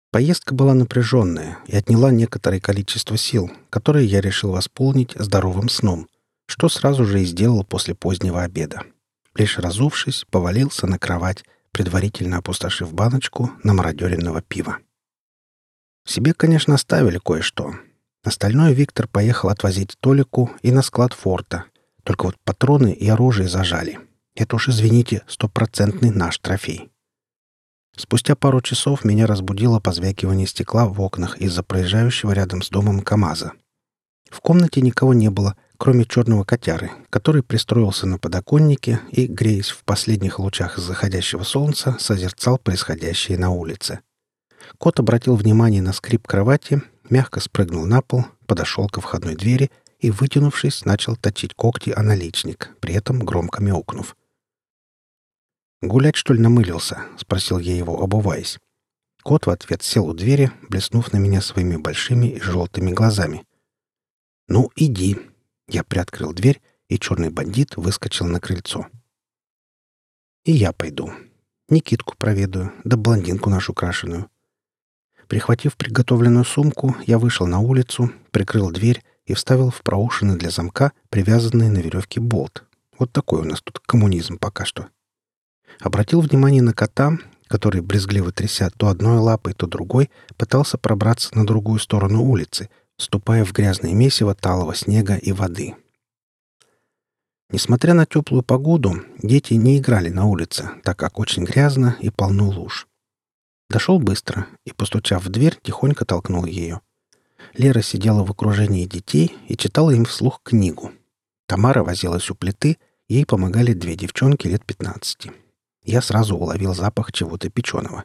Поездка была напряженная и отняла некоторое количество сил, которые я решил восполнить здоровым сном, что сразу же и сделал после позднего обеда. Лишь разувшись, повалился на кровать, предварительно опустошив баночку намародеренного пива. Себе, конечно, оставили кое-что. Остальное Виктор поехал отвозить Толику и на склад форта. Только вот патроны и оружие зажали. Это уж, извините, стопроцентный наш трофей. Спустя пару часов меня разбудило позвякивание стекла в окнах из-за проезжающего рядом с домом КамАЗа. В комнате никого не было, кроме черного котяры, который пристроился на подоконнике и, греясь в последних лучах заходящего солнца, созерцал происходящее на улице. Кот обратил внимание на скрип кровати, мягко спрыгнул на пол, подошел ко входной двери и, вытянувшись, начал точить когти о наличник, при этом громко мяукнув. «Гулять, что ли, намылился?» — спросил я его, обуваясь. Кот в ответ сел у двери, блеснув на меня своими большими и желтыми глазами. «Ну, иди!» Я приоткрыл дверь, и черный бандит выскочил на крыльцо. «И я пойду. Никитку проведаю, да блондинку нашу крашеную». Прихватив приготовленную сумку, я вышел на улицу, прикрыл дверь и вставил в проушины для замка привязанный на веревке болт. Вот такой у нас тут коммунизм пока что. Обратил внимание на кота, который, брезгливо тряся то одной лапой, то другой, пытался пробраться на другую сторону улицы, ступая в грязное месиво талого снега и воды. Несмотря на теплую погоду, дети не играли на улице, так как очень грязно и полно луж. Дошел быстро и, постучав в дверь, тихонько толкнул ее. Лера сидела в окружении детей и читала им вслух книгу. Тамара возилась у плиты, ей помогали две девчонки лет 15. Я сразу уловил запах чего-то печеного.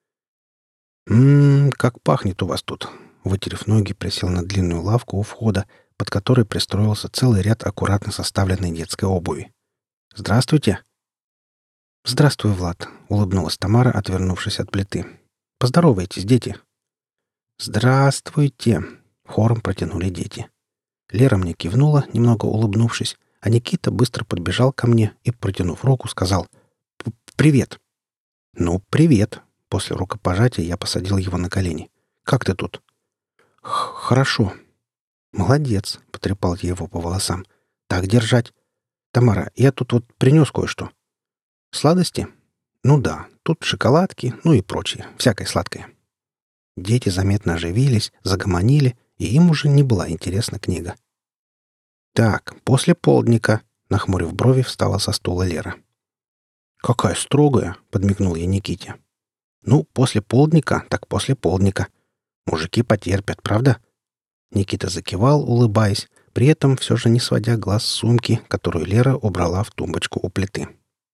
Как пахнет у вас тут!» Вытерев ноги, присел на длинную лавку у входа, под которой пристроился целый ряд аккуратно составленной детской обуви. «Здравствуйте!» «Здравствуй, Влад!» — улыбнулась Тамара, отвернувшись от плиты. «Поздоровайтесь, дети!» «Здравствуйте!» — хором протянули дети. Лера мне кивнула, немного улыбнувшись, а Никита быстро подбежал ко мне и, протянув руку, сказал «Привет!» «Ну, привет!» После рукопожатия я посадил его на колени. «Как ты тут?» «Хорошо». «Молодец», — потрепал я его по волосам. «Так держать. Тамара, я тут вот принес кое-что». «Сладости?» «Ну да, тут шоколадки, ну и прочее, всякое сладкое». Дети заметно оживились, загомонили, и им уже не была интересна книга. «Так, после полдника», — нахмурив брови, встала со стула Лера. «Какая строгая!» — подмигнул я Никите. «Ну, после полдника, так после полдника. Мужики потерпят, правда?» Никита закивал, улыбаясь, при этом все же не сводя глаз с сумки, которую Лера убрала в тумбочку у плиты.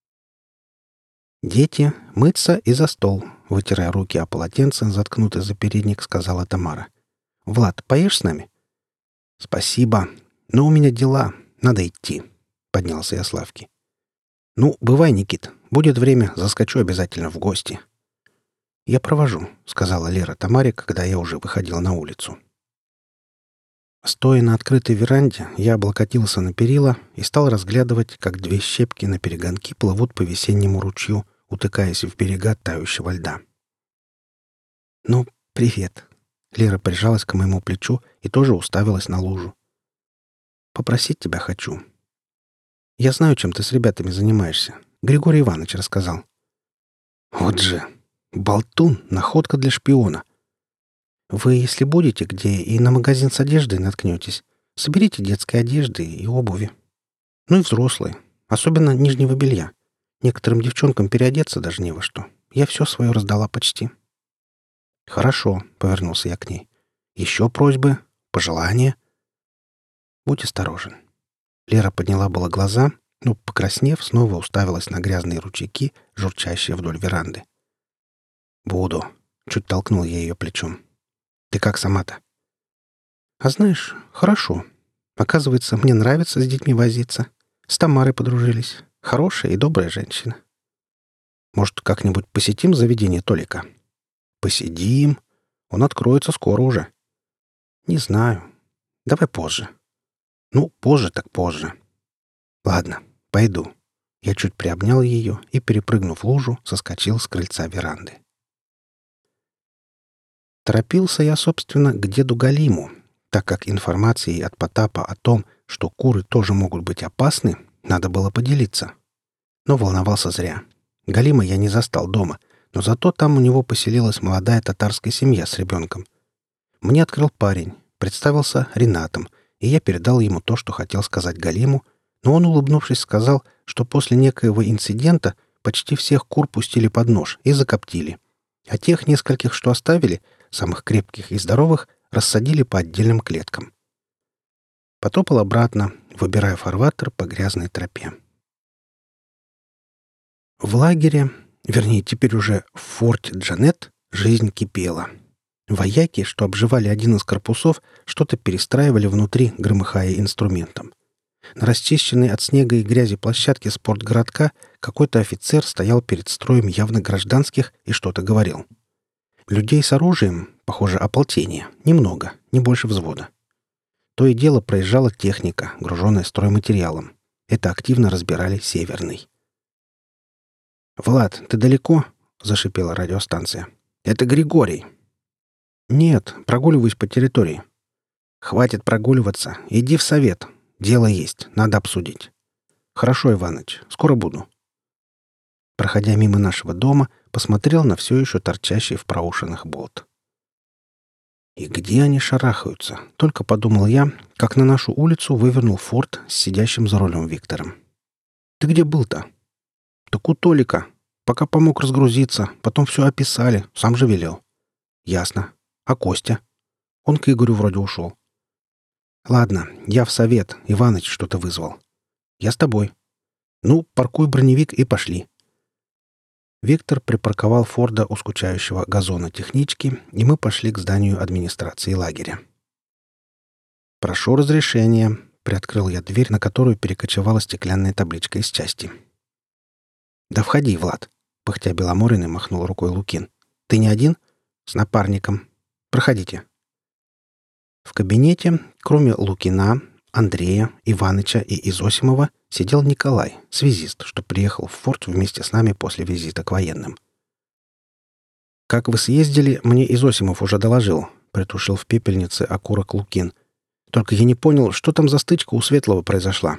«Дети, мыться и за стол», — вытирая руки о полотенце, заткнутый за передник, сказала Тамара. «Влад, поешь с нами?» «Спасибо, но у меня дела, надо идти», — поднялся я с лавки. «Ну, бывай, Никит. Будет время, заскочу обязательно в гости». «Я провожу», — сказала Лера Тамаре, когда я уже выходил на улицу. Стоя на открытой веранде, я облокотился на перила и стал разглядывать, как две щепки на перегонки плывут по весеннему ручью, утыкаясь в берега тающего льда. «Ну, привет». Лера прижалась к моему плечу и тоже уставилась на лужу. «Попросить тебя хочу. Я знаю, чем ты с ребятами занимаешься. Григорий Иванович рассказал». «Вот же! Болтун! Находка для шпиона!» «Вы, если будете где и на магазин с одеждой наткнетесь, соберите детской одежды и обуви. Ну и взрослые, особенно нижнего белья. Некоторым девчонкам переодеться даже не во что. Я все свое раздала почти». «Хорошо», — повернулся я к ней. «Еще просьбы? Пожелания?» «Будь осторожен». Лера подняла было глаза, но, покраснев, снова уставилась на грязные ручейки, журчащие вдоль веранды. «Буду», — чуть толкнул я ее плечом. «Ты как сама-то?» «А знаешь, хорошо. Оказывается, мне нравится с детьми возиться. С Тамарой подружились. Хорошая и добрая женщина. Может, как-нибудь посетим заведение Толика?» «Посидим. Он откроется скоро уже». «Не знаю. Давай позже». «Ну, позже так позже». «Ладно, пойду». Я чуть приобнял ее и, перепрыгнув лужу, соскочил с крыльца веранды. Торопился я, собственно, к деду Галиму, так как информацией от Потапа о том, что куры тоже могут быть опасны, надо было поделиться. Но волновался зря. Галима я не застал дома, но зато там у него поселилась молодая татарская семья с ребенком. Мне открыл парень, представился Ринатом, и я передал ему то, что хотел сказать Галиму, но он, улыбнувшись, сказал, что после некоего инцидента почти всех кур пустили под нож и закоптили, а тех нескольких, что оставили, самых крепких и здоровых, рассадили по отдельным клеткам. Потопал обратно, выбирая фарватер по грязной тропе. В лагере, вернее, теперь уже в форте Джанет, жизнь кипела. Вояки, что обживали один из корпусов, что-то перестраивали внутри, громыхая инструментом. На расчищенной от снега и грязи площадке спортгородка какой-то офицер стоял перед строем явно гражданских и что-то говорил. Людей с оружием, похоже, ополчение, немного, не больше взвода. То и дело проезжала техника, груженная стройматериалом. Это активно разбирали Северный. «Влад, ты далеко?» — зашипела радиостанция. «Это Григорий». «Нет, прогуливаюсь по территории». «Хватит прогуливаться. Иди в совет. Дело есть. Надо обсудить». «Хорошо, Иваныч. Скоро буду». Проходя мимо нашего дома, посмотрел на все еще торчащий в проушинах болт. «И где они шарахаются?» — только подумал я, как на нашу улицу вывернул Форд с сидящим за рулем Виктором. «Ты где был-то?» «Так у Толика. Пока помог разгрузиться, потом все описали, сам же велел». «Ясно. А Костя?» «Он к Игорю вроде ушел». «Ладно, я в совет. Иваныч что-то вызвал». «Я с тобой». «Ну, паркуй броневик и пошли». Виктор припарковал Форда у скучающего газона технички, и мы пошли к зданию администрации лагеря. «Прошу разрешения», — приоткрыл я дверь, на которую перекочевала стеклянная табличка из части. «Да входи, Влад», — пыхтя Беломориной махнул рукой Лукин. «Ты не один?» «С напарником. Проходите». В кабинете, кроме Лукина, Андрея, Иваныча и Изосимова, сидел Николай, связист, что приехал в форт вместе с нами после визита к военным. «Как вы съездили, мне Изосимов уже доложил», — притушил в пепельнице окурок Лукин. «Только я не понял, что там за стычка у Светлого произошла».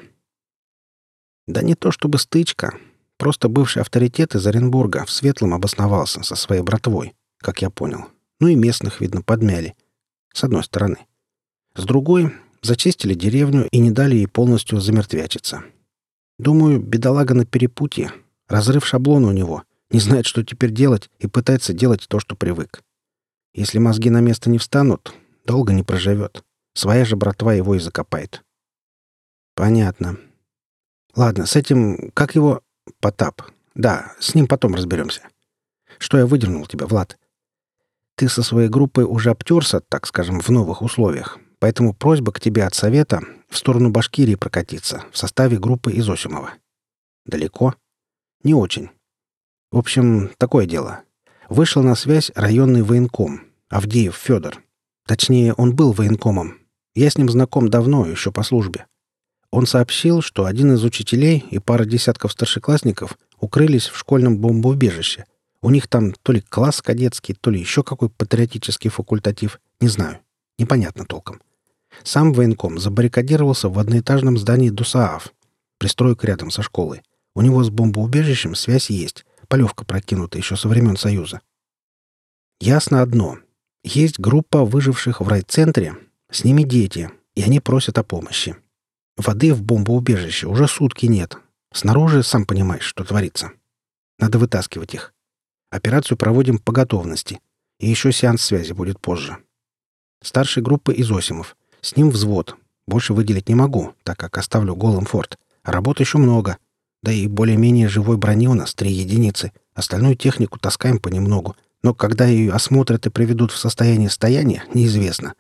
«Да не то чтобы стычка. Просто бывший авторитет из Оренбурга в Светлом обосновался со своей братвой, как я понял. Ну и местных, видно, подмяли. С одной стороны. С другой, зачистили деревню и не дали ей полностью замертвячиться. Думаю, бедолага на перепутье. Разрыв шаблона у него. Не знает, что теперь делать, и пытается делать то, что привык. Если мозги на место не встанут, долго не проживет. Своя же братва его и закопает». «Понятно. Ладно, с этим... Как его...» «Потап. Да, с ним потом разберемся. Что я выдернул тебя, Влад? Ты со своей группой уже обтерся, так скажем, в новых условиях. Поэтому просьба к тебе от совета в сторону Башкирии прокатиться в составе группы Изосимова. Далеко? Не очень. В общем, такое дело. Вышел на связь районный военком, Авдеев Федор. Точнее, он был военкомом. Я с ним знаком давно, еще по службе. Он сообщил, что один из учителей и пара десятков старшеклассников укрылись в школьном бомбоубежище. У них там то ли класс кадетский, то ли еще какой патриотический факультатив. Не знаю. Непонятно толком. Сам военком забаррикадировался в одноэтажном здании ДУСААФ. Пристройка рядом со школой. У него с бомбоубежищем связь есть. Полевка прокинута еще со времен Союза. Ясно одно. Есть группа выживших в райцентре. С ними дети. И они просят о помощи. Воды в бомбоубежище уже сутки нет. Снаружи, сам понимаешь, что творится. Надо вытаскивать их. Операцию проводим по готовности. И еще сеанс связи будет позже. Старший группы Изосимов. С ним взвод. Больше выделить не могу, так как оставлю голым форт. А работы еще много. Да и более-менее живой брони у нас 3 единицы. Остальную технику таскаем понемногу. Но когда ее осмотрят и приведут в состояние стояния, неизвестно.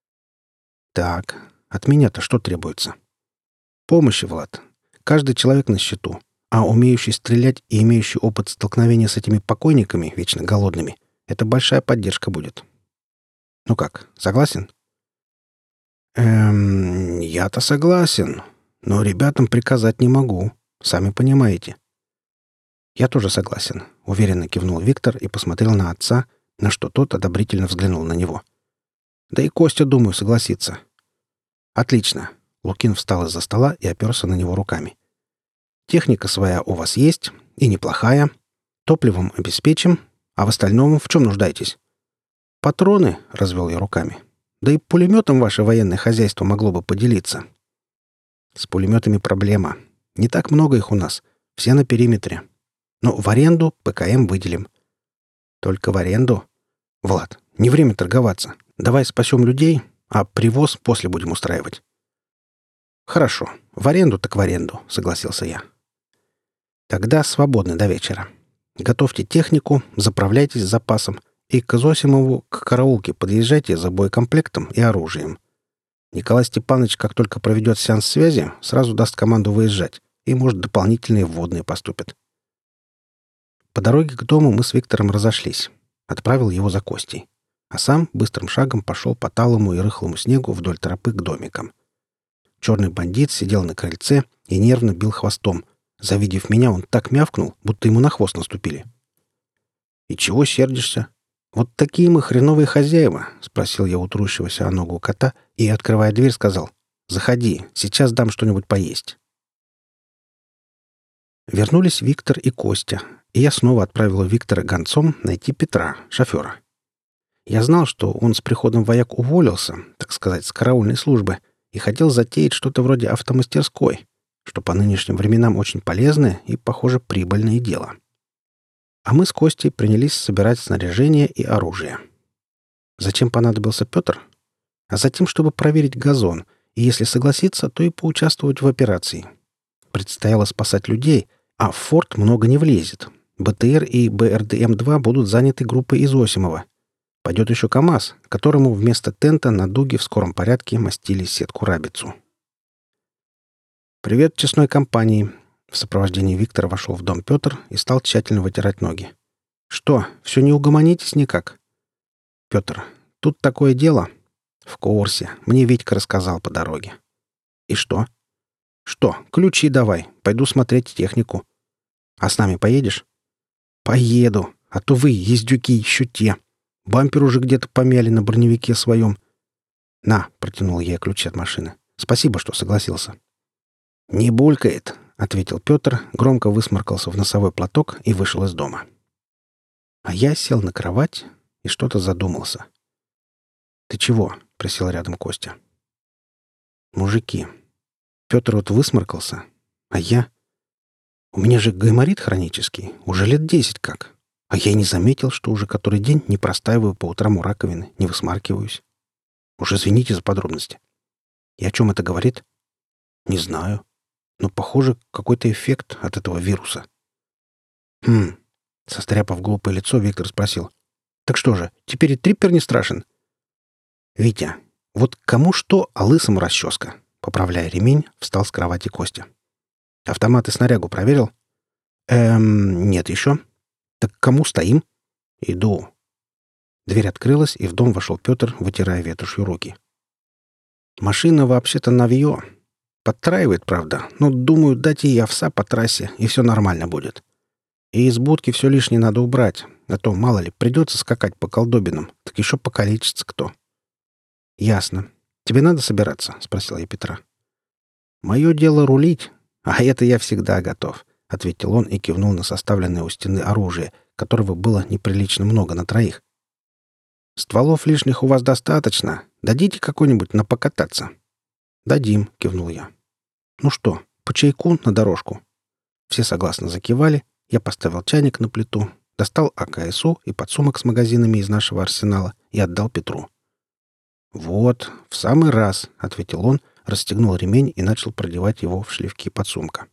Так, от меня-то что требуется? Помощи, Влад. Каждый человек на счету. А умеющий стрелять и имеющий опыт столкновения с этими покойниками, вечно голодными, это большая поддержка будет. Ну как, согласен? Я-то согласен, но ребятам приказать не могу. Сами понимаете. Я тоже согласен, уверенно кивнул Виктор и посмотрел на отца, На что тот одобрительно взглянул на него. «Да и Костя, думаю, согласится». «Отлично». Лукин встал из-за стола и оперся на него руками. «Техника своя у вас есть, и неплохая. Топливом обеспечим, а в остальном в чем нуждаетесь?» «Патроны», — развел я руками. «Да и пулеметом ваше военное хозяйство могло бы поделиться». «С пулеметами проблема. Не так много их у нас. Все на периметре. Но в аренду ПКМ выделим». «Только в аренду?» «Влад, не время торговаться. Давай спасем людей, а привоз после будем устраивать». «Хорошо. В аренду так в аренду», — согласился я. «Тогда свободны до вечера. Готовьте технику, заправляйтесь с запасом, и к Зосимову, к караулке подъезжайте за боекомплектом и оружием. Николай Степанович, как только проведет сеанс связи, сразу даст команду выезжать, и, может, дополнительные вводные поступят». По дороге к дому мы с Виктором разошлись. Отправил его за Костей. А сам быстрым шагом пошел по талому и рыхлому снегу вдоль тропы к домикам. Черный бандит сидел на крыльце и нервно бил хвостом. Завидев меня, он так мявкнул, будто ему на хвост наступили. «И чего сердишься? Вот такие мы хреновые хозяева», — спросил я у трущегося о ногу кота и, открывая дверь, сказал: «Заходи, сейчас дам что-нибудь поесть». Вернулись Виктор и Костя, и я снова отправил Виктора гонцом найти Петра, шофера. Я знал, что он с приходом вояк уволился, так сказать, с караульной службы, и хотел затеять что-то вроде автомастерской, что по нынешним временам очень полезное и, похоже, прибыльное дело. А мы с Костей принялись собирать снаряжение и оружие. Зачем понадобился Петр? А затем, чтобы проверить газон, и если согласится, то и поучаствовать в операции. Предстояло спасать людей, а в форт много не влезет. БТР и БРДМ-2 будут заняты группой Изосимова. Пойдет еще КАМАЗ, которому вместо тента на дуге в скором порядке мастили сетку-рабицу. «Привет честной компании!» В сопровождении Виктора вошел в дом Петр и стал тщательно вытирать ноги. «Что, все не угомонитесь никак?» «Петр, тут такое дело». «В курсе. Мне Витька рассказал по дороге». «И что?» «Что, ключи давай. Пойду смотреть технику». «А с нами поедешь?» «Поеду. А то вы, ездюки, еще те. Бампер уже где-то помяли на броневике своем». «На», — протянул я ключи от машины. «Спасибо, что согласился». «Не булькает», — ответил Петр, громко высморкался в носовой платок и вышел из дома. А я сел на кровать и что-то задумался. «Ты чего?» — присел рядом Костя. «Мужики, Петр вот высморкался, а я... У меня же гайморит хронический, уже лет 10 как. А я и не заметил, что уже который день не простаиваю по утрам у раковины, не высмаркиваюсь. Уж извините за подробности. И о чем это говорит? Не знаю. Но, похоже, какой-то эффект от этого вируса». Состряпав глупое лицо, Виктор спросил. «Так что же, теперь и триппер не страшен?» «Витя, вот кому что, а лысому расческа». Поправляя ремень, встал с кровати Костя. «Автомат и снарягу проверил?» Нет еще». «Так кому стоим?» «Иду». Дверь открылась, и в дом вошел Петр, вытирая ветошью руки. «Машина вообще-то новье. Подтраивает, правда, но, думаю, дать ей овса по трассе, и все нормально будет. И из будки все лишнее надо убрать, а то, мало ли, придется скакать по колдобинам, так еще покалечится кто». «Ясно. Тебе надо собираться?» — спросил я Петра. «Мое дело рулить, а это я всегда готов», — ответил он и кивнул на составленное у стены оружие, которого было неприлично много на троих. «Стволов лишних у вас достаточно. Дадите какой-нибудь на покататься?» «Дадим», — кивнул я. «Ну что, по чайку на дорожку?» Все согласно закивали. Я поставил чайник на плиту, достал АКСУ и подсумок с магазинами из нашего арсенала и отдал Петру. «Вот, в самый раз», — ответил он, расстегнул ремень и начал продевать его в шлевки подсумка.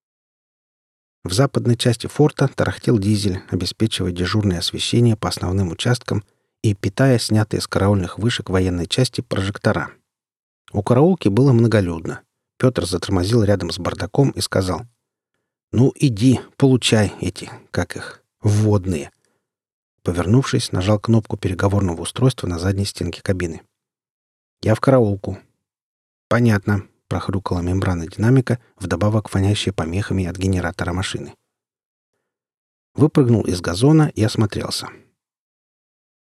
В западной части форта тарахтел дизель, обеспечивая дежурное освещение по основным участкам и питая снятые с караульных вышек военной части прожектора. У караулки было многолюдно. Петр затормозил рядом с бардаком и сказал: «Ну, иди, получай эти, как их, вводные». Повернувшись, нажал кнопку переговорного устройства на задней стенке кабины. «Я в караулку». «Понятно», — прохрюкала мембрана динамика, вдобавок фонящая помехами от генератора машины. Выпрыгнул из газона и осмотрелся.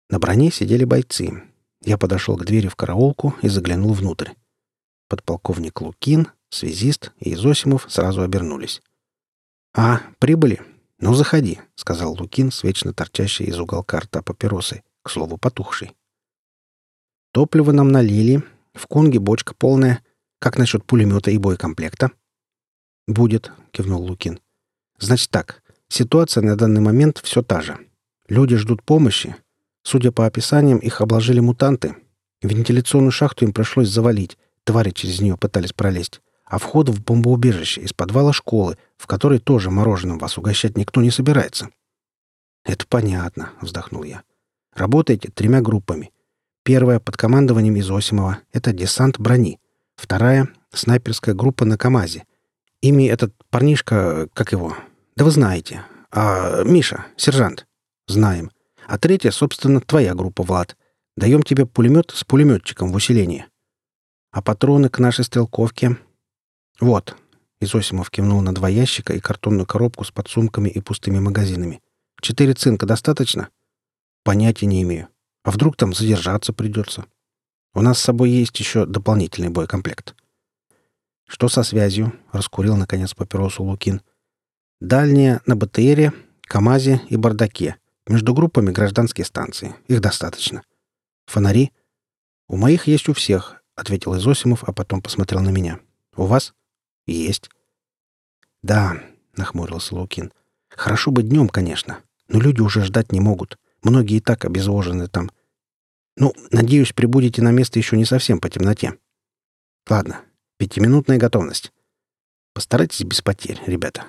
На броне сидели бойцы. Я подошел к двери в караулку и заглянул внутрь. Подполковник Лукин, связист и Изосимов сразу обернулись. «А, прибыли? Ну, заходи», — сказал Лукин с вечно торчащей из уголка рта папиросой, к слову, потухшей. «Топливо нам налили, в Кунге бочка полная. Как насчет пулемета и боекомплекта?» «Будет», — кивнул Лукин. «Значит так, ситуация на данный момент все та же. Люди ждут помощи. Судя по описаниям, их обложили мутанты. Вентиляционную шахту им пришлось завалить. Твари через нее пытались пролезть. А вход в бомбоубежище из подвала школы, в которой тоже мороженым вас угощать никто не собирается». «Это понятно», — вздохнул я. «Работаете 3 группами. Первая под командованием Изосимова — это десант брони. Вторая — снайперская группа на КамАЗе. Ими этот парнишка, как его? Да вы знаете. А Миша, сержант. Знаем. А третья, собственно, твоя группа, Влад. Даем тебе пулемет с пулеметчиком в усилении. А патроны к нашей стрелковке? Вот». Изосимов кивнул на 2 ящика и картонную коробку с подсумками и пустыми магазинами. 4 цинка достаточно? Понятия не имею. А вдруг там задержаться придется? У нас с собой есть еще дополнительный боекомплект. Что со связью? Раскурил, наконец, папиросу Лукин. Дальняя на БТРе, КамАЗе и бардаке. Между группами гражданские станции. Их достаточно. Фонари? У моих есть у всех, ответил Изосимов, а потом посмотрел на меня. У вас? Есть. Да, нахмурился Лукин. Хорошо бы днем, конечно. Но люди уже ждать не могут. Многие и так обезвожены там. Ну, надеюсь, прибудете на место еще не совсем по темноте. Ладно, 5-минутная готовность. Постарайтесь без потерь, ребята.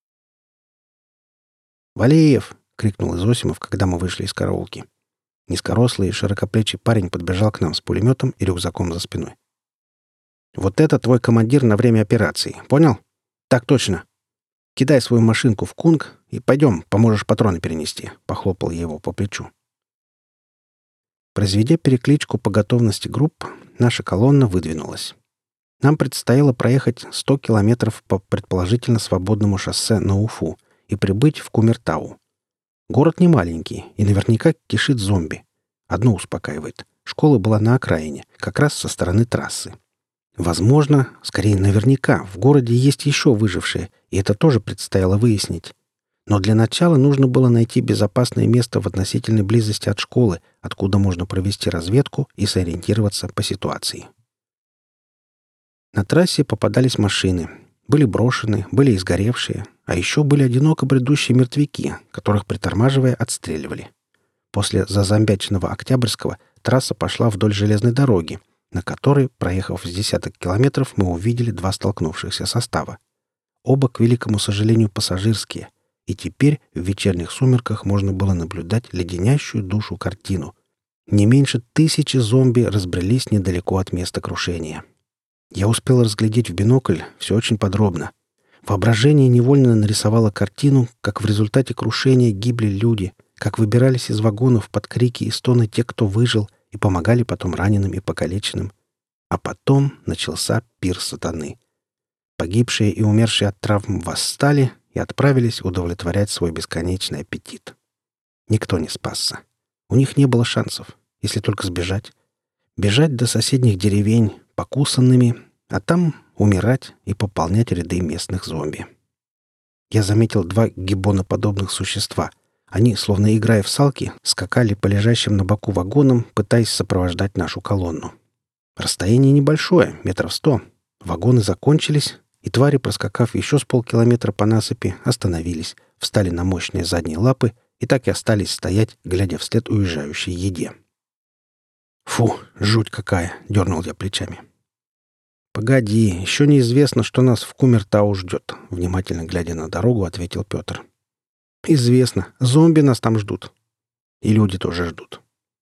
«Валеев!» — крикнул Изосимов, когда мы вышли из караулки. Низкорослый и широкоплечий парень подбежал к нам с пулеметом и рюкзаком за спиной. «Вот это твой командир на время операции, понял? Так точно. Кидай свою машинку в Кунг и пойдем, поможешь патроны перенести», — похлопал я его по плечу. Произведя перекличку по готовности групп, наша колонна выдвинулась. Нам предстояло проехать 100 километров по предположительно свободному шоссе на Уфу и прибыть в Кумертау. Город не маленький и наверняка кишит зомби. Одно успокаивает. Школа была на окраине, как раз со стороны трассы. Возможно, скорее наверняка, в городе есть еще выжившие, и это тоже предстояло выяснить. Но для начала нужно было найти безопасное место в относительной близости от школы, откуда можно провести разведку и сориентироваться по ситуации. На трассе попадались машины. Были брошены, были изгоревшие, а еще были одиноко бредущие мертвяки, которых, притормаживая, отстреливали. После зазомбяченного Октябрьского трасса пошла вдоль железной дороги, на которой, проехав с десяток километров, мы увидели 2 столкнувшихся состава. Оба, к великому сожалению, пассажирские. И теперь в вечерних сумерках можно было наблюдать леденящую душу картину. Не меньше 1000 зомби разбрелись недалеко от места крушения. Я успел разглядеть в бинокль все очень подробно. Воображение невольно нарисовало картину, как в результате крушения гибли люди, как выбирались из вагонов под крики и стоны те, кто выжил, и помогали потом раненым и покалеченным. А потом начался пир сатаны. Погибшие и умершие от травм восстали и отправились удовлетворять свой бесконечный аппетит. Никто не спасся. У них не было шансов, если только сбежать. Бежать до соседних деревень, покусанными, а там умирать и пополнять ряды местных зомби. Я заметил 2 гиббоноподобных существа. Они, словно играя в салки, скакали по лежащим на боку вагонам, пытаясь сопровождать нашу колонну. Расстояние небольшое, 100 метров. Вагоны закончились, и твари, проскакав еще с полкилометра по насыпи, остановились, встали на мощные задние лапы и так и остались стоять, глядя вслед уезжающей еде. «Фу, жуть какая!» — дернул я плечами. «Погоди, еще неизвестно, что нас в Кумертау ждет», — внимательно глядя на дорогу, ответил Петр. «Известно. Зомби нас там ждут. И люди тоже ждут.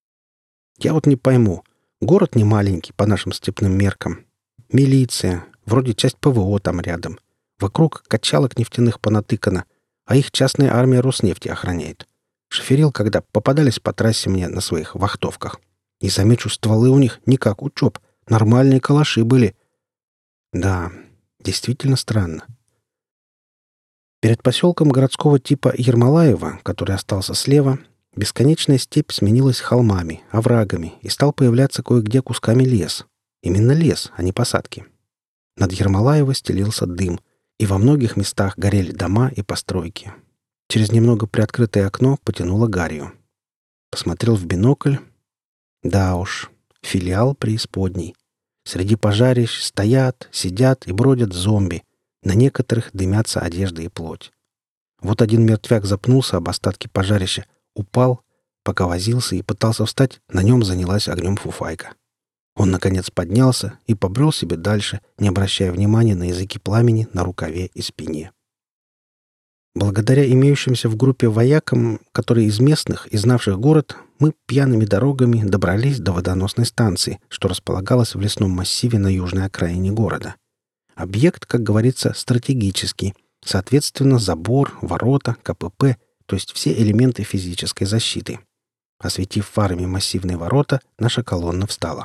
Я вот не пойму. Город не маленький по нашим степным меркам. Милиция, вроде часть ПВО там рядом. Вокруг качалок нефтяных понатыкано, а их частная армия Роснефти охраняет. Шоферил, когда попадались по трассе мне на своих вахтовках. И замечу, стволы у них не как у ЧОП. Нормальные калаши были. Да, действительно странно. Перед поселком городского типа Ермолаева, который остался слева, Бесконечная степь сменилась холмами, оврагами и стал появляться кое-где кусками лес. Именно лес, а не посадки. Над Ермолаево стелился дым, и во многих местах горели дома и постройки. Через немного приоткрытое окно потянуло гарью. Посмотрел в бинокль. Да уж, филиал преисподней. Среди пожарищ стоят, сидят и бродят зомби. На некоторых дымятся одежда и плоть. Вот один мертвяк запнулся об остатки пожарища, упал, пока возился и пытался встать, на нем занялась огнем фуфайка. Он, наконец, поднялся и побрел себе дальше, не обращая внимания на языки пламени на рукаве и спине. Благодаря имеющимся в группе воякам, которые из местных и знавших город, мы пьяными дорогами добрались до водоносной станции, что располагалась в лесном массиве на южной окраине города. Объект, как говорится, стратегический, соответственно, забор, ворота, КПП, то есть все элементы физической защиты. Осветив фарами массивные ворота, наша колонна встала.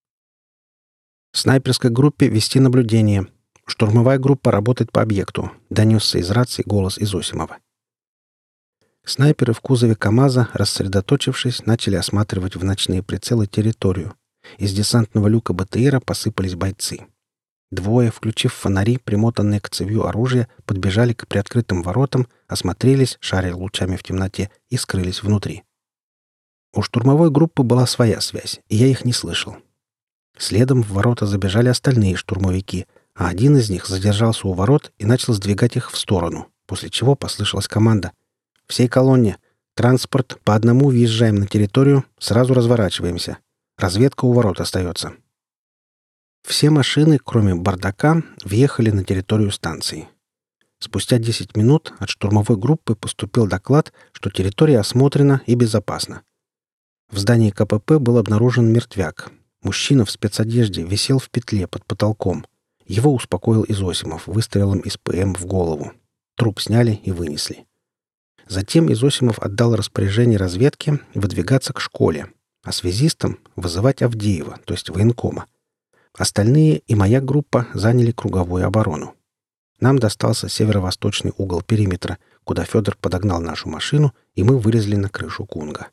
Снайперской группе вести наблюдение. Штурмовая группа работает по объекту. Донесся из рации голос Изосимова. Снайперы в кузове КамАЗа, рассредоточившись, начали осматривать в ночные прицелы территорию. Из десантного люка БТРа посыпались бойцы. Двое, включив фонари, примотанные к цевью оружия, подбежали к приоткрытым воротам, осмотрелись, шаря лучами в темноте, и скрылись внутри. У штурмовой группы была своя связь, и я их не слышал. Следом в ворота забежали остальные штурмовики, а один из них задержался у ворот и начал сдвигать их в сторону, после чего послышалась команда: «Всей колонне! Транспорт, по одному въезжаем на территорию, сразу разворачиваемся. Разведка у ворот остается». Все машины, кроме бардака, въехали на территорию станции. Спустя 10 минут от штурмовой группы поступил доклад, что территория осмотрена и безопасна. В здании КПП был обнаружен мертвяк. Мужчина в спецодежде висел в петле под потолком. Его успокоил Изосимов выстрелом из ПМ в голову. Труп сняли и вынесли. Затем Изосимов отдал распоряжение разведке выдвигаться к школе, а связистам вызывать Авдеева, то есть военкома. Остальные и моя группа заняли круговую оборону. Нам достался северо-восточный угол периметра, куда Федор подогнал нашу машину, и мы вылезли на крышу Кунга.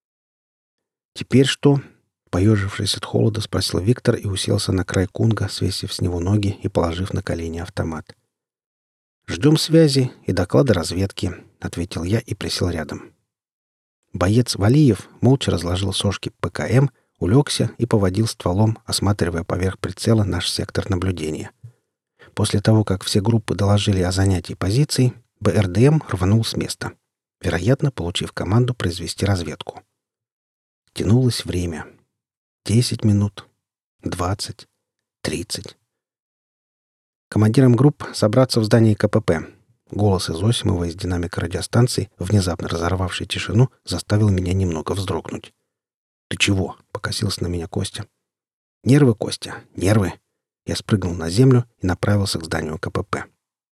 «Теперь что?» — поежившись от холода, спросил Виктор и уселся на край Кунга, свесив с него ноги и положив на колени автомат. «Ждем связи и доклада разведки», — ответил я и присел рядом. Боец Валиев молча разложил сошки ПКМ, улегся и поводил стволом, осматривая поверх прицела наш сектор наблюдения. После того, как все группы доложили о занятии позиций, БРДМ рванул с места, вероятно, получив команду произвести разведку. Тянулось время. 10 минут, 20, 30. Командирам групп собраться в здании КПП. Голос Изосимова из динамика радиостанции, внезапно разорвавший тишину, заставил меня немного вздрогнуть. «Ты чего?» — покосился на меня Костя. «Нервы, Костя, нервы!» Я спрыгнул на землю и направился к зданию КПП.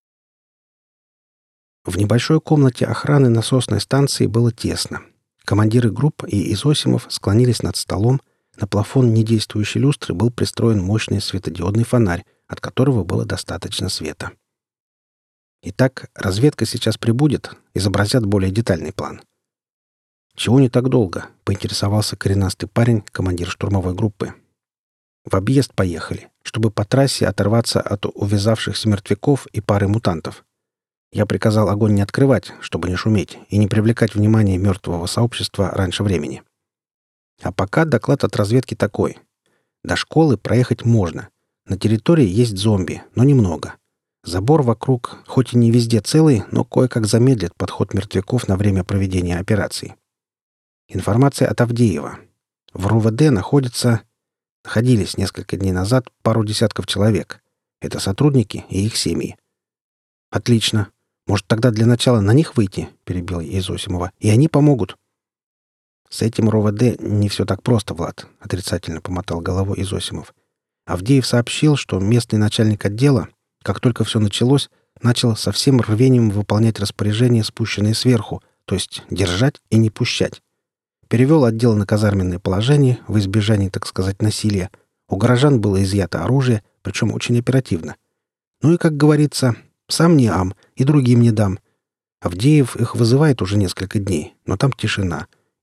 В небольшой комнате охраны насосной станции было тесно. Командиры групп и Изосимов склонились над столом. На плафон недействующей люстры был пристроен мощный светодиодный фонарь, от которого было достаточно света. Итак, разведка сейчас прибудет, изобразят более детальный план. «Чего не так долго?» — поинтересовался коренастый парень, командир штурмовой группы. «В объезд поехали, чтобы по трассе оторваться от увязавшихся мертвяков и пары мутантов. Я приказал огонь не открывать, чтобы не шуметь и не привлекать внимание мертвого сообщества раньше времени. А пока доклад от разведки такой. До школы проехать можно. На территории есть зомби, но немного. Забор вокруг, хоть и не везде целый, но кое-как замедлит подход мертвяков на время проведения операции. Информация от Авдеева. В РУВД находились несколько дней назад пару десятков человек. Это сотрудники и их семьи. Отлично. Может, тогда для начала на них выйти, перебил я Изосимова, и они помогут. С этим РОВД не все так просто, Влад, отрицательно помотал головой Изосимов. Авдеев сообщил, что местный начальник отдела, как только все началось, начал со всем рвением выполнять распоряжения, спущенные сверху, то есть держать и не пущать. Перевел отдел на казарменное положение в избежание, так сказать, насилия. У горожан было изъято оружие, причем очень оперативно. Ну и, как говорится, сам не ам и другим не дам. Авдеев их вызывает уже несколько дней, но там тишина.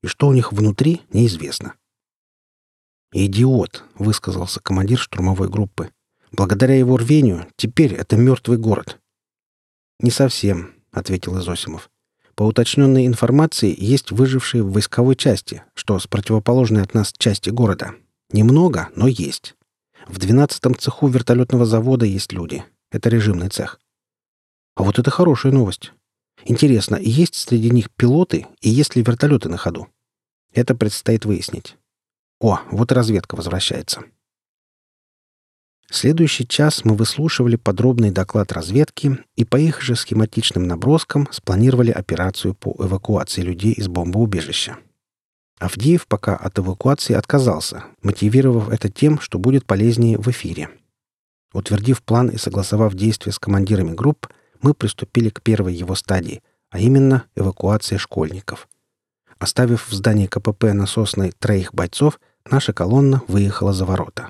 и что у них внутри, неизвестно. «Идиот», — высказался командир штурмовой группы. «Благодаря его рвению теперь это мертвый город». «Не совсем», — ответил Изосимов. «По уточненной информации есть выжившие в войсковой части, что с противоположной от нас части города. Немного, но есть. В 12-м цеху вертолетного завода есть люди. Это режимный цех. А вот это хорошая новость. Интересно, есть среди них пилоты и есть ли вертолеты на ходу? Это предстоит выяснить. О, вот и разведка возвращается». Следующий час мы выслушивали подробный доклад разведки и по их же схематичным наброскам спланировали операцию по эвакуации людей из бомбоубежища. Авдеев пока от эвакуации отказался, мотивировав это тем, что будет полезнее в эфире. Утвердив план и согласовав действия с командирами групп, мы приступили к первой его стадии, а именно эвакуации школьников. Оставив в здании КПП на Сосной 3 бойцов, наша колонна выехала за ворота.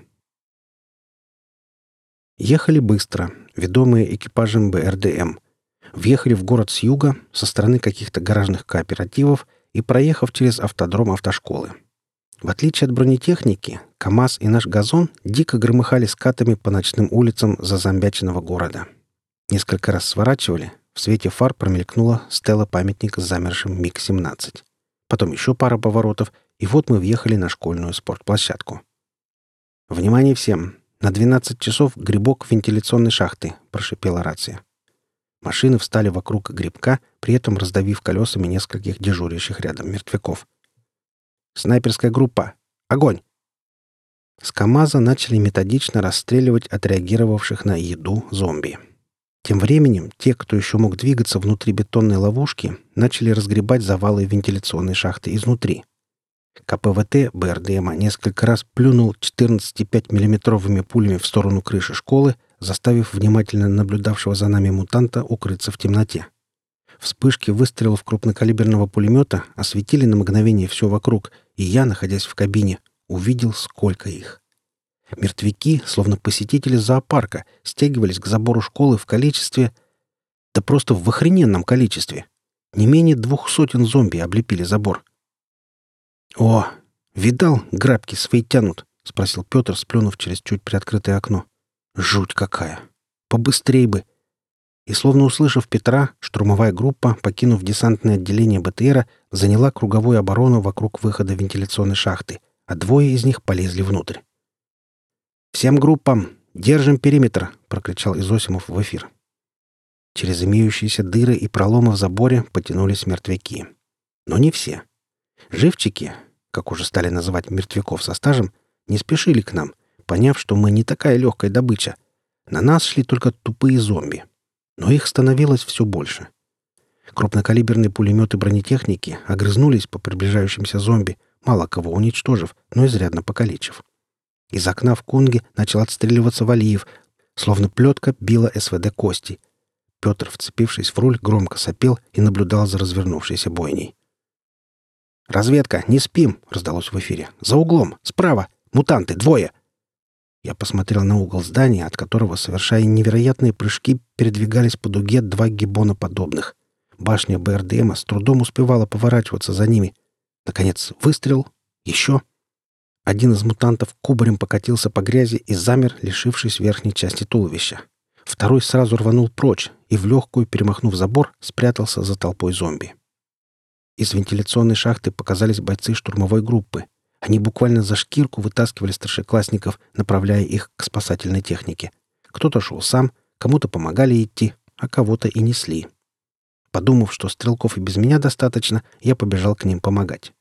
Ехали быстро, ведомые экипажем БРДМ. Въехали в город с юга, со стороны каких-то гаражных кооперативов и проехав через автодром автошколы. В отличие от бронетехники, КАМАЗ и наш газон дико громыхали скатами по ночным улицам зазомбяченного города. Несколько раз сворачивали, в свете фар промелькнула стела-памятник с замершим МиГ-17. Потом еще пара поворотов, и вот мы въехали на школьную спортплощадку. «Внимание всем! На 12 часов грибок вентиляционной шахты», — прошипела рация. Машины встали вокруг грибка, при этом раздавив колесами нескольких дежурящих рядом мертвяков. «Снайперская группа! Огонь!» С КамАЗа начали методично расстреливать отреагировавших на еду зомби. Тем временем те, кто еще мог двигаться внутри бетонной ловушки, начали разгребать завалы вентиляционной шахты изнутри. КПВТ БРДМа несколько раз плюнул 14,5 миллиметровыми пулями в сторону крыши школы, заставив внимательно наблюдавшего за нами мутанта укрыться в темноте. Вспышки выстрелов крупнокалиберного пулемета осветили на мгновение все вокруг, и я, находясь в кабине, увидел, сколько их. Мертвяки, словно посетители зоопарка, стягивались к забору школы в количестве... Да просто в охрененном количестве. Не менее 200 зомби облепили забор. «О, видал, грабки свои тянут?» — спросил Петр, сплюнув через чуть приоткрытое окно. «Жуть какая! Побыстрей бы!» И, словно услышав Петра, штурмовая группа, покинув десантное отделение БТРа, заняла круговую оборону вокруг выхода вентиляционной шахты, а двое из них полезли внутрь. «Всем группам! Держим периметр!» — прокричал Изосимов в эфир. Через имеющиеся дыры и проломы в заборе потянулись мертвяки. Но не все. Живчики, как уже стали называть мертвяков со стажем, не спешили к нам, поняв, что мы не такая легкая добыча. На нас шли только тупые зомби. Но их становилось все больше. Крупнокалиберные пулеметы бронетехники огрызнулись по приближающимся зомби, мало кого уничтожив, но изрядно покалечив. Из окна в Кунге начал отстреливаться Валиев, словно плетка била СВД кости. Петр, вцепившись в руль, громко сопел и наблюдал за развернувшейся бойней. «Разведка! Не спим!» — раздалось в эфире. «За углом! Справа! Мутанты! Двое!» Я посмотрел на угол здания, от которого, совершая невероятные прыжки, передвигались по дуге два гиббоноподобных. Башня БРДМа с трудом успевала поворачиваться за ними. Наконец, выстрел. Еще. Один из мутантов кубарем покатился по грязи и замер, лишившись верхней части туловища. Второй сразу рванул прочь и, в легкую перемахнув забор, спрятался за толпой зомби. Из вентиляционной шахты показались бойцы штурмовой группы. Они буквально за шкирку вытаскивали старшеклассников, направляя их к спасательной технике. Кто-то шел сам, кому-то помогали идти, а кого-то и несли. Подумав, что стрелков и без меня достаточно, я побежал к ним помогать.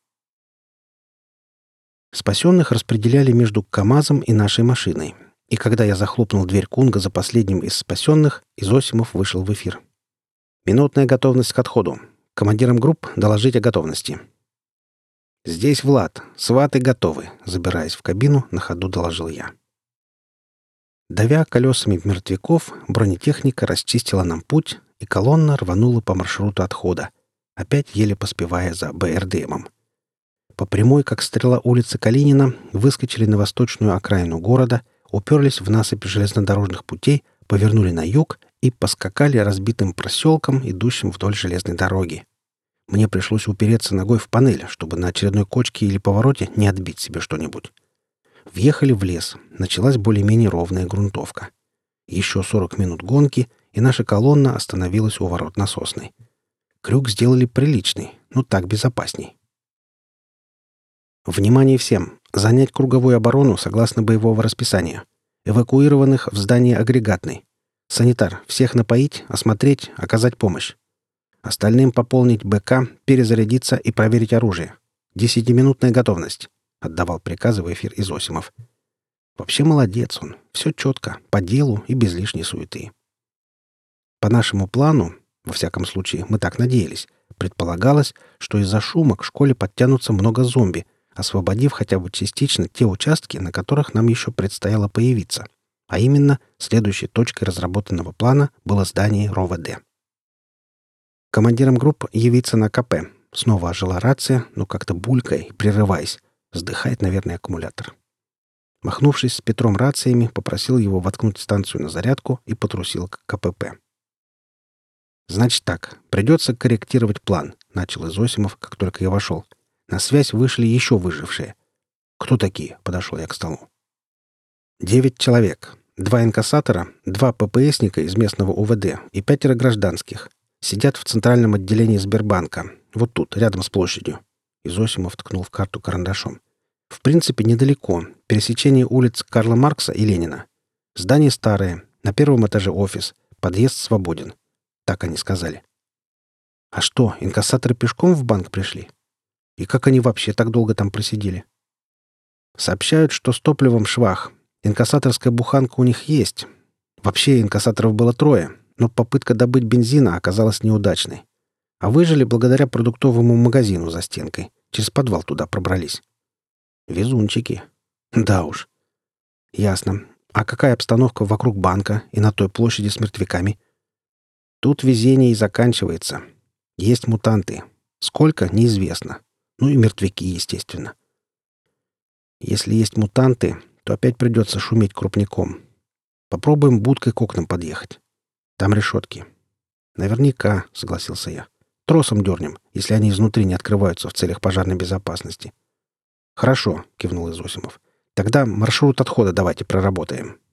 Спасенных распределяли между КамАЗом и нашей машиной. И когда я захлопнул дверь Кунга за последним из спасенных, Изосимов вышел в эфир. «Минутная готовность к отходу. Командирам групп доложить о готовности». «Здесь Влад. Сваты готовы», — забираясь в кабину, на ходу доложил я. Давя колесами мертвяков, бронетехника расчистила нам путь, и колонна рванула по маршруту отхода, опять еле поспевая за БРДМом. По прямой, как стрела улицы Калинина, выскочили на восточную окраину города, уперлись в насыпь железнодорожных путей, повернули на юг и поскакали разбитым проселком, идущим вдоль железной дороги. Мне пришлось упереться ногой в панель, чтобы на очередной кочке или повороте не отбить себе что-нибудь. Въехали в лес. Началась более-менее ровная грунтовка. Еще 40 минут гонки, и наша колонна остановилась у ворот насосной. Крюк сделали приличный, но так безопасней. Внимание всем! Занять круговую оборону согласно боевого расписания. Эвакуированных в здание агрегатной. Санитар, всех напоить, осмотреть, оказать помощь. Остальным пополнить БК, перезарядиться и проверить оружие. 10-минутная готовность. Отдавал приказы в эфир Изосимов. Вообще молодец он. Все четко, по делу и без лишней суеты. По нашему плану, во всяком случае, мы так надеялись, предполагалось, что из-за шума к школе подтянутся много зомби, освободив хотя бы частично те участки, на которых нам еще предстояло появиться. А именно, следующей точкой разработанного плана было здание РОВД. Командиром групп явиться на КП. Снова ожила рация, но как-то булькая и прерываясь. Вздыхает, наверное, аккумулятор. Махнувшись с Петром рациями, попросил его воткнуть станцию на зарядку и потрусил к КПП. «Значит так, придется корректировать план», — начал Изосимов, как только я вошел. На связь вышли еще выжившие. «Кто такие?» — подошел я к столу. 9 человек. 2 инкассатора, 2 ППСника из местного УВД и 5 гражданских. Сидят в центральном отделении Сбербанка. Вот тут, рядом с площадью. Изосимов ткнул в карту карандашом. В принципе, недалеко. Пересечение улиц Карла Маркса и Ленина. Здание старое. На первом этаже офис. Подъезд свободен. Так они сказали. А что, инкассаторы пешком в банк пришли? И как они вообще так долго там просидели? Сообщают, что с топливом швах. Инкассаторская буханка у них есть. Вообще инкассаторов было 3, но попытка добыть бензина оказалась неудачной. А выжили благодаря продуктовому магазину за стенкой. Через подвал туда пробрались. Везунчики. Да уж. Ясно. А какая обстановка вокруг банка и на той площади с мертвяками? Тут везение и заканчивается. Есть мутанты. Сколько — неизвестно. Ну и мертвяки, естественно. Если есть мутанты, то опять придется шуметь крупняком. Попробуем будкой к окнам подъехать. Там решетки. Наверняка, согласился я. Тросом дернем, если они изнутри не открываются в целях пожарной безопасности. Хорошо, кивнул Изосимов. Тогда маршрут отхода давайте проработаем.